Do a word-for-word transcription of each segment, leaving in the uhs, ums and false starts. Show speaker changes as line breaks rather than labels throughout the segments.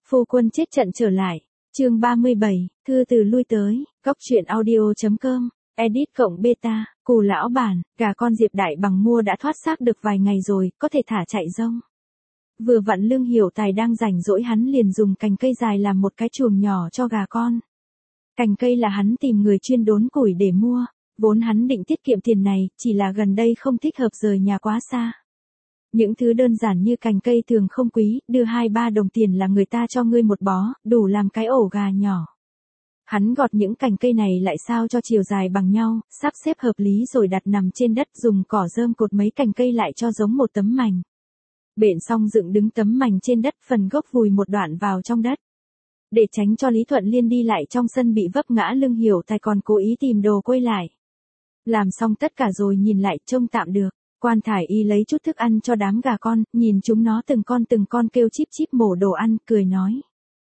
Phu quân chết trận trở lại. Chương ba mươi bảy, thư từ lui tới, góc truyện audio chấm com, edit cộng beta, Cù lão bản, gà con Diệp Đại Bằng mua đã thoát xác được vài ngày rồi, có thể thả chạy rông. Vừa vặn Lương Hiểu Tài đang rảnh rỗi, hắn liền dùng cành cây dài làm một cái chuồng nhỏ cho gà con. Cành cây là hắn tìm người chuyên đốn củi để mua, vốn hắn định tiết kiệm tiền này, chỉ là gần đây không thích hợp rời nhà quá xa. Những thứ đơn giản như cành cây thường không quý, đưa hai ba đồng tiền là người ta cho ngươi một bó, đủ làm cái ổ gà nhỏ. Hắn gọt những cành cây này lại sao cho chiều dài bằng nhau, sắp xếp hợp lý rồi đặt nằm trên đất, dùng cỏ rơm cột mấy cành cây lại cho giống một tấm mành. Bện xong dựng đứng tấm mành trên đất, phần gốc vùi một đoạn vào trong đất. Để tránh cho Lý Thuận Liên đi lại trong sân bị vấp ngã, Lương Hiểu Tài còn cố ý tìm đồ quay lại. Làm xong tất cả rồi nhìn lại trông tạm được. Quan Thải Y lấy chút thức ăn cho đám gà con, nhìn chúng nó từng con từng con kêu chíp chíp mổ đồ ăn, cười nói.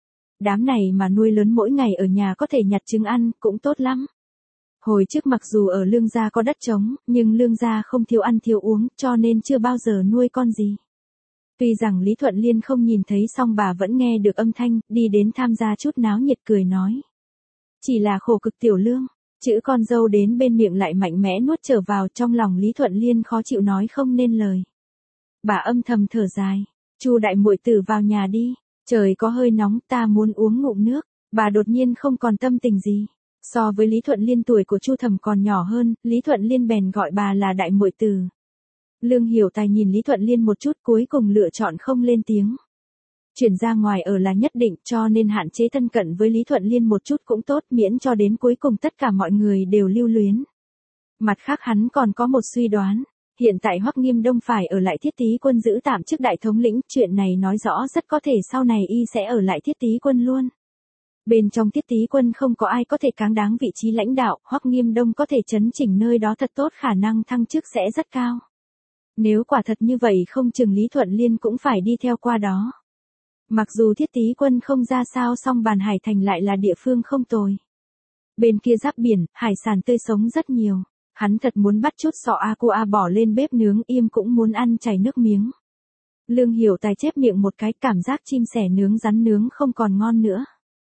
Đám này mà nuôi lớn mỗi ngày ở nhà có thể nhặt trứng ăn, cũng tốt lắm. Hồi trước mặc dù ở Lương gia có đất trống, nhưng Lương gia không thiếu ăn thiếu uống, cho nên chưa bao giờ nuôi con gì. Tuy rằng Lý Thuận Liên không nhìn thấy, song bà vẫn nghe được âm thanh, đi đến tham gia chút náo nhiệt, cười nói. Chỉ là khổ cực tiểu Lương. Chữ con dâu đến bên miệng lại mạnh mẽ nuốt trở vào, trong lòng Lý Thuận Liên khó chịu nói không nên lời. Bà âm thầm thở dài. Chu đại muội tử vào nhà đi. Trời có hơi nóng, ta muốn uống ngụm nước. Bà đột nhiên không còn tâm tình gì. So với Lý Thuận Liên tuổi của Chu Thẩm còn nhỏ hơn, Lý Thuận Liên bèn gọi bà là đại muội tử. Lương Hiểu Tài nhìn Lý Thuận Liên một chút, cuối cùng lựa chọn không lên tiếng. Chuyển ra ngoài ở là nhất định, cho nên hạn chế thân cận với Lý Thuận Liên một chút cũng tốt, miễn cho đến cuối cùng tất cả mọi người đều lưu luyến. Mặt khác hắn còn có một suy đoán, hiện tại Hoắc Nghiêm Đông phải ở lại Thiết Tý Quân giữ tạm chức đại thống lĩnh, chuyện này nói rõ rất có thể sau này y sẽ ở lại Thiết Tý Quân luôn. Bên trong Thiết Tý Quân không có ai có thể cáng đáng vị trí lãnh đạo, Hoắc Nghiêm Đông có thể chấn chỉnh nơi đó thật tốt, khả năng thăng chức sẽ rất cao. Nếu quả thật như vậy không chừng Lý Thuận Liên cũng phải đi theo qua đó. Mặc dù Thiết Tý Quân không ra sao, song Bàn Hải Thành lại là địa phương không tồi. Bên kia giáp biển, hải sản tươi sống rất nhiều. Hắn thật muốn bắt chút sọ aqua bỏ lên bếp nướng, im cũng muốn ăn chảy nước miếng. Lương Hiểu Tài chép miệng một cái, cảm giác chim sẻ nướng rắn nướng không còn ngon nữa.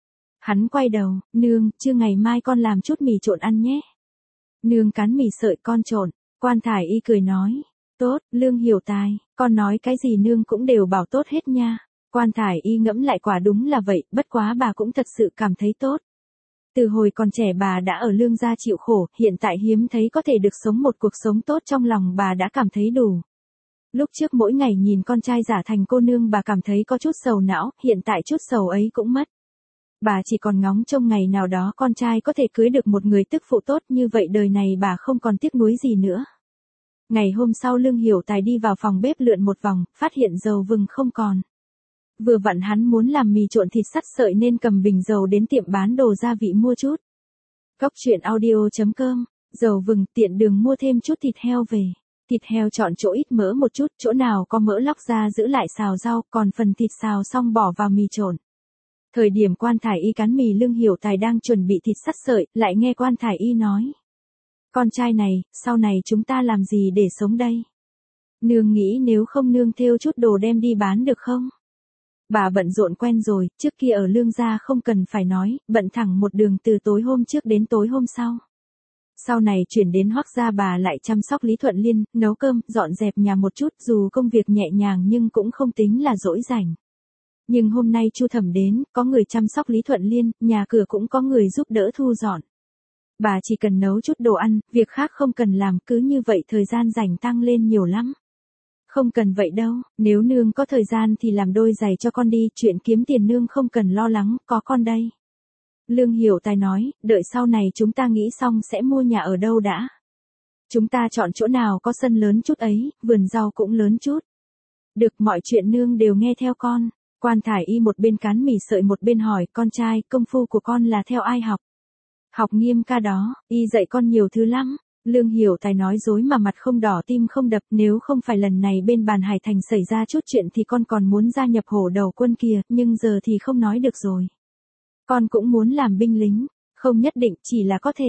Hắn quay đầu, nương, chưa ngày mai con làm chút mì trộn ăn nhé. Nương cán mì sợi con trộn. Quan Thải Y cười nói. Tốt, Lương Hiểu Tài, con nói cái gì nương cũng đều bảo tốt hết nha. Quan Thải Y ngẫm lại, quả đúng là vậy, bất quá bà cũng thật sự cảm thấy tốt. Từ hồi còn trẻ bà đã ở Lương gia chịu khổ, hiện tại hiếm thấy có thể được sống một cuộc sống tốt, trong lòng bà đã cảm thấy đủ. Lúc trước mỗi ngày nhìn con trai giả thành cô nương bà cảm thấy có chút sầu não, hiện tại chút sầu ấy cũng mất. Bà chỉ còn ngóng trông ngày nào đó con trai có thể cưới được một người tức phụ tốt, như vậy đời này bà không còn tiếc nuối gì nữa. Ngày hôm sau Lương Hiểu Tài đi vào phòng bếp lượn một vòng, phát hiện dầu vừng không còn. Vừa vặn hắn muốn làm mì trộn thịt sắt sợi nên cầm bình dầu đến tiệm bán đồ gia vị mua chút. Góc truyện audio chấm com, dầu vừng, tiện đường mua thêm chút thịt heo về. Thịt heo chọn chỗ ít mỡ một chút, chỗ nào có mỡ lóc ra giữ lại xào rau, còn phần thịt xào xong bỏ vào mì trộn. Thời điểm Quan Thải Y cán mì, Lương Hiểu Tài đang chuẩn bị thịt sắt sợi, lại nghe Quan Thải Y nói. Con trai này, sau này chúng ta làm gì để sống đây? Nương nghĩ nếu không nương thêu chút đồ đem đi bán được không? Bà bận rộn quen rồi, trước kia ở Lương gia không cần phải nói, bận thẳng một đường từ tối hôm trước đến tối hôm sau. Sau này chuyển đến Hoắc gia bà lại chăm sóc Lý Thuận Liên, nấu cơm, dọn dẹp nhà một chút, dù công việc nhẹ nhàng nhưng cũng không tính là dỗi rảnh. Nhưng hôm nay Chu Thẩm đến, có người chăm sóc Lý Thuận Liên, nhà cửa cũng có người giúp đỡ thu dọn. Bà chỉ cần nấu chút đồ ăn, việc khác không cần làm, cứ như vậy thời gian rảnh tăng lên nhiều lắm. Không cần vậy đâu, nếu nương có thời gian thì làm đôi giày cho con đi, chuyện kiếm tiền nương không cần lo lắng, có con đây. Lương Hiểu Tài nói, đợi sau này chúng ta nghĩ xong sẽ mua nhà ở đâu đã. Chúng ta chọn chỗ nào có sân lớn chút ấy, vườn rau cũng lớn chút. Được, mọi chuyện nương đều nghe theo con. Quan Thải Y một bên cán mì sợi một bên hỏi, con trai, công phu của con là theo ai học? Học Nghiêm ca đó, y dạy con nhiều thứ lắm. Lương Hiểu Tài nói dối mà mặt không đỏ tim không đập, nếu không phải lần này bên Bàn Hải Thành xảy ra chút chuyện thì con còn muốn gia nhập hổ đầu quân kia, nhưng giờ thì không nói được rồi. Con cũng muốn làm binh lính, không nhất định, chỉ là có thể.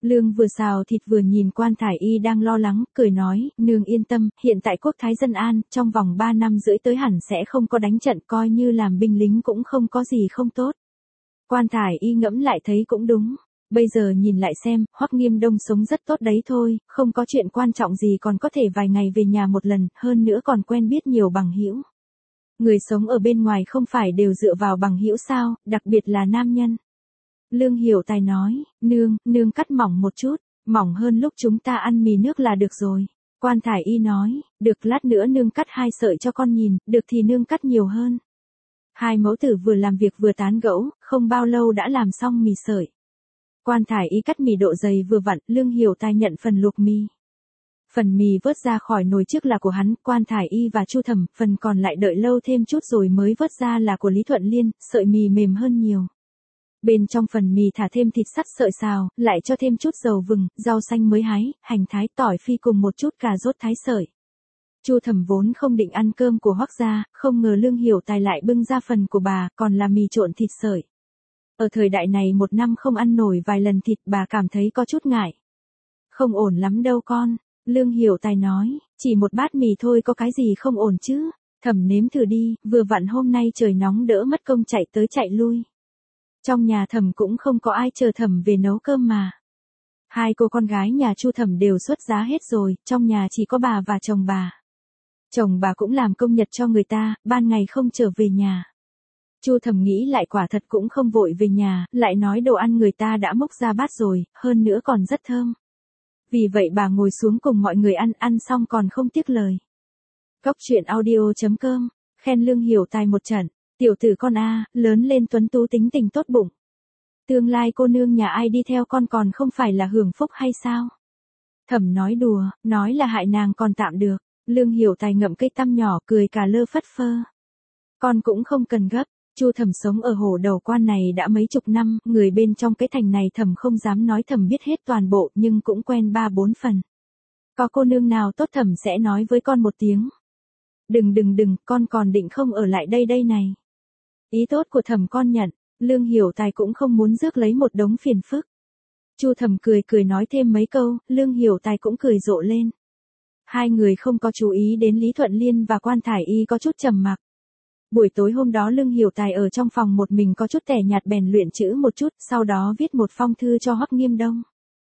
Lương vừa xào thịt vừa nhìn Quan Thải Y đang lo lắng, cười nói, nương yên tâm, hiện tại quốc thái dân an, trong vòng ba năm rưỡi tới hẳn sẽ không có đánh trận, coi như làm binh lính cũng không có gì không tốt. Quan Thải Y ngẫm lại thấy cũng đúng. Bây giờ nhìn lại xem, Hoắc Nghiêm Đông sống rất tốt đấy thôi, không có chuyện quan trọng gì còn có thể vài ngày về nhà một lần, hơn nữa còn quen biết nhiều bằng hữu. Người sống ở bên ngoài không phải đều dựa vào bằng hữu sao, đặc biệt là nam nhân. Lương Hiểu Tài nói, nương, nương cắt mỏng một chút, mỏng hơn lúc chúng ta ăn mì nước là được rồi. Quan Thải Y nói, được lát nữa nương cắt hai sợi cho con nhìn, được thì nương cắt nhiều hơn. Hai mẫu tử vừa làm việc vừa tán gẫu, không bao lâu đã làm xong mì sợi. Quan Thải Y cắt mì độ dày vừa vặn, Lương Hiểu Tài nhận phần luộc mì. Phần mì vớt ra khỏi nồi trước là của hắn, Quan Thải Y và Chu Thẩm, phần còn lại đợi lâu thêm chút rồi mới vớt ra là của Lý Thuận Liên, sợi mì mềm hơn nhiều. Bên trong phần mì thả thêm thịt sắt sợi xào, lại cho thêm chút dầu vừng, rau xanh mới hái, hành thái, tỏi phi cùng một chút cà rốt thái sợi. Chu Thẩm vốn không định ăn cơm của Hoắc gia, không ngờ Lương Hiểu Tài lại bưng ra phần của bà, còn là mì trộn thịt sợi. Ở thời đại này một năm không ăn nổi vài lần thịt, bà cảm thấy có chút ngại. Không ổn lắm đâu con, Lương Hiểu Tài nói, chỉ một bát mì thôi có cái gì không ổn chứ, Thẩm nếm thử đi, vừa vặn hôm nay trời nóng đỡ mất công chạy tới chạy lui. Trong nhà Thẩm cũng không có ai chờ Thẩm về nấu cơm mà. Hai cô con gái nhà Chu Thẩm đều xuất giá hết rồi, trong nhà chỉ có bà và chồng bà. Chồng bà cũng làm công nhật cho người ta, ban ngày không trở về nhà. Chu Thẩm nghĩ lại quả thật cũng không vội về nhà, lại nói đồ ăn người ta đã múc ra bát rồi, hơn nữa còn rất thơm. Vì vậy bà ngồi xuống cùng mọi người ăn, ăn xong còn không tiếc lời. Cóc truyện audio chấm com, khen Lương Hiểu Tài một trận, tiểu tử con a, lớn lên tuấn tú tính tình tốt bụng. Tương lai cô nương nhà ai đi theo con còn không phải là hưởng phúc hay sao? Thẩm nói đùa, nói là hại nàng còn tạm được. Lương Hiểu Tài ngậm cây tăm nhỏ cười cả lơ phất phơ. Con cũng không cần gấp, Chu Thẩm sống ở Hồ Đầu Quan này đã mấy chục năm, người bên trong cái thành này Thẩm không dám nói Thẩm biết hết toàn bộ nhưng cũng quen ba bốn phần. Có cô nương nào tốt Thẩm sẽ nói với con một tiếng. Đừng đừng đừng, con còn định không ở lại đây đây này. Ý tốt của Thẩm con nhận, Lương Hiểu Tài cũng không muốn rước lấy một đống phiền phức. Chu Thẩm cười cười nói thêm mấy câu, Lương Hiểu Tài cũng cười rộ lên. Hai người không có chú ý đến Lý Thuận Liên và Quan Thải Y có chút trầm mặc. Buổi tối hôm đó Lương Hiểu Tài ở trong phòng một mình có chút tẻ nhạt bèn luyện chữ một chút, sau đó viết một phong thư cho Hoắc Nghiêm Đông.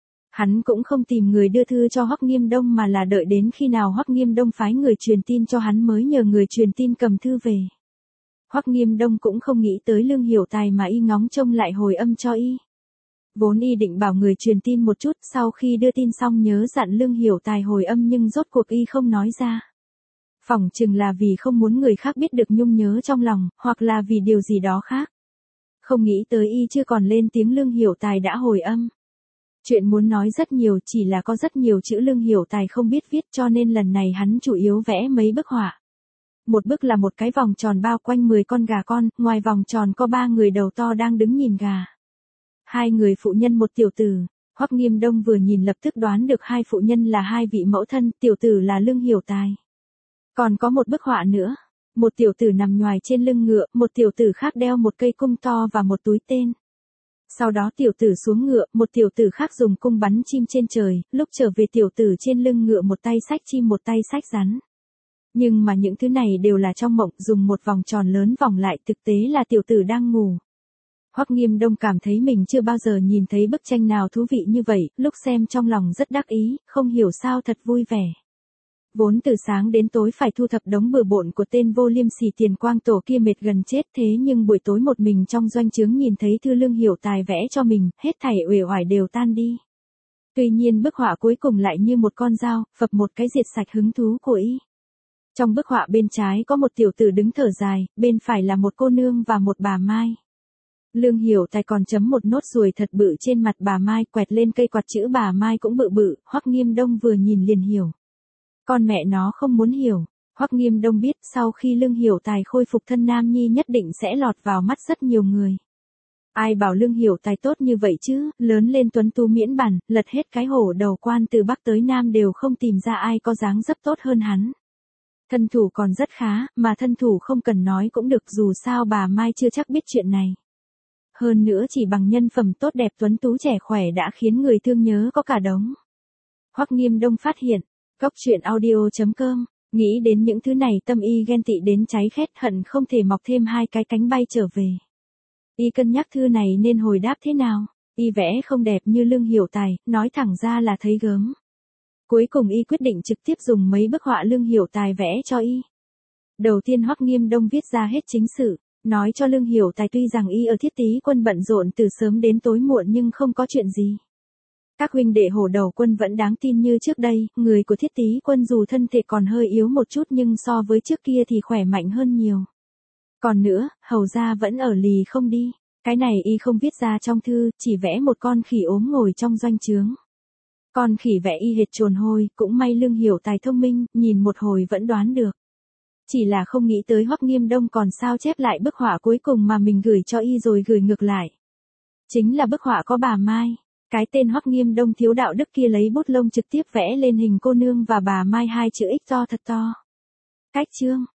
Hắn cũng không tìm người đưa thư cho Hoắc Nghiêm Đông mà là đợi đến khi nào Hoắc Nghiêm Đông phái người truyền tin cho hắn mới nhờ người truyền tin cầm thư về. Hoắc Nghiêm Đông cũng không nghĩ tới Lương Hiểu Tài mà y ngóng trông lại hồi âm cho y. Vốn y định bảo người truyền tin một chút, sau khi đưa tin xong nhớ dặn Lương Hiểu Tài hồi âm nhưng rốt cuộc y không nói ra. Phỏng chừng là vì không muốn người khác biết được nhung nhớ trong lòng, hoặc là vì điều gì đó khác. Không nghĩ tới y chưa còn lên tiếng Lương Hiểu Tài đã hồi âm. Chuyện muốn nói rất nhiều, chỉ là có rất nhiều chữ Lương Hiểu Tài không biết viết cho nên lần này hắn chủ yếu vẽ mấy bức họa. Một bức là một cái vòng tròn bao quanh mười con gà con, ngoài vòng tròn có ba người đầu to đang đứng nhìn gà. Hai người phụ nhân một tiểu tử. Hoắc Nghiêm Đông vừa nhìn lập tức đoán được hai phụ nhân là hai vị mẫu thân, tiểu tử là Lương Hiểu Tài. Còn có một bức họa nữa, một tiểu tử nằm nhoài trên lưng ngựa, một tiểu tử khác đeo một cây cung to và một túi tên. Sau đó tiểu tử xuống ngựa, một tiểu tử khác dùng cung bắn chim trên trời, lúc trở về tiểu tử trên lưng ngựa một tay xách chim một tay xách rắn. Nhưng mà những thứ này đều là trong mộng, dùng một vòng tròn lớn vòng lại, thực tế là tiểu tử đang ngủ. Hoắc Nghiêm Đông cảm thấy mình chưa bao giờ nhìn thấy bức tranh nào thú vị như vậy, lúc xem trong lòng rất đắc ý, không hiểu sao thật vui vẻ. Vốn từ sáng đến tối phải thu thập đống bừa bộn của tên vô liêm sỉ Tiền Quang Tổ kia mệt gần chết, thế nhưng buổi tối một mình trong doanh trướng nhìn thấy thư Lương Hiểu Tài vẽ cho mình, hết thảy uể oải đều tan đi. Tuy nhiên bức họa cuối cùng lại như một con dao, phập một cái diệt sạch hứng thú của y. Trong bức họa bên trái có một tiểu tử đứng thở dài, bên phải là một cô nương và một bà Mai. Lương Hiểu Tài còn chấm một nốt ruồi thật bự trên mặt bà Mai, quẹt lên cây quạt chữ bà Mai cũng bự bự, Hoắc Nghiêm Đông vừa nhìn liền hiểu. Con mẹ nó không muốn hiểu, Hoắc Nghiêm Đông biết sau khi Lương Hiểu Tài khôi phục thân nam nhi nhất định sẽ lọt vào mắt rất nhiều người. Ai bảo Lương Hiểu Tài tốt như vậy chứ, lớn lên tuấn tú miễn bản, lật hết cái Hồ Đầu Quan từ Bắc tới Nam đều không tìm ra ai có dáng dấp tốt hơn hắn. Thân thủ còn rất khá, mà thân thủ không cần nói cũng được dù sao bà Mai chưa chắc biết chuyện này. Hơn nữa chỉ bằng nhân phẩm tốt đẹp tuấn tú trẻ khỏe đã khiến người thương nhớ có cả đống. Hoắc Nghiêm Đông phát hiện, Cốc truyện audio chấm com, nghĩ đến những thứ này tâm y ghen tị đến cháy khét hận không thể mọc thêm hai cái cánh bay trở về. Y cân nhắc thư này nên hồi đáp thế nào, y vẽ không đẹp như Lương Hiểu Tài, nói thẳng ra là thấy gớm. Cuối cùng y quyết định trực tiếp dùng mấy bức họa Lương Hiểu Tài vẽ cho y. Đầu tiên Hoắc Nghiêm Đông viết ra hết chính sự, nói cho Lương Hiểu Tài tuy rằng y ở Thiết Tý Quân bận rộn từ sớm đến tối muộn nhưng không có chuyện gì. Các huynh đệ Hổ Đầu Quân vẫn đáng tin như trước đây, người của Thiết Tý Quân dù thân thể còn hơi yếu một chút nhưng so với trước kia thì khỏe mạnh hơn nhiều. Còn nữa, hầu gia vẫn ở lì không đi, cái này y không viết ra trong thư, chỉ vẽ một con khỉ ốm ngồi trong doanh trướng. Con khỉ vẽ y hệt trồn hôi, cũng may Lương Hiểu Tài thông minh, nhìn một hồi vẫn đoán được. Chỉ là không nghĩ tới Hoắc Nghiêm Đông còn sao chép lại bức họa cuối cùng mà mình gửi cho y rồi gửi ngược lại. Chính là bức họa có bà Mai. Cái tên Hoắc Nghiêm Đông thiếu đạo đức kia lấy bút lông trực tiếp vẽ lên hình cô nương và bà Mai hai chữ X to thật to. Cách chương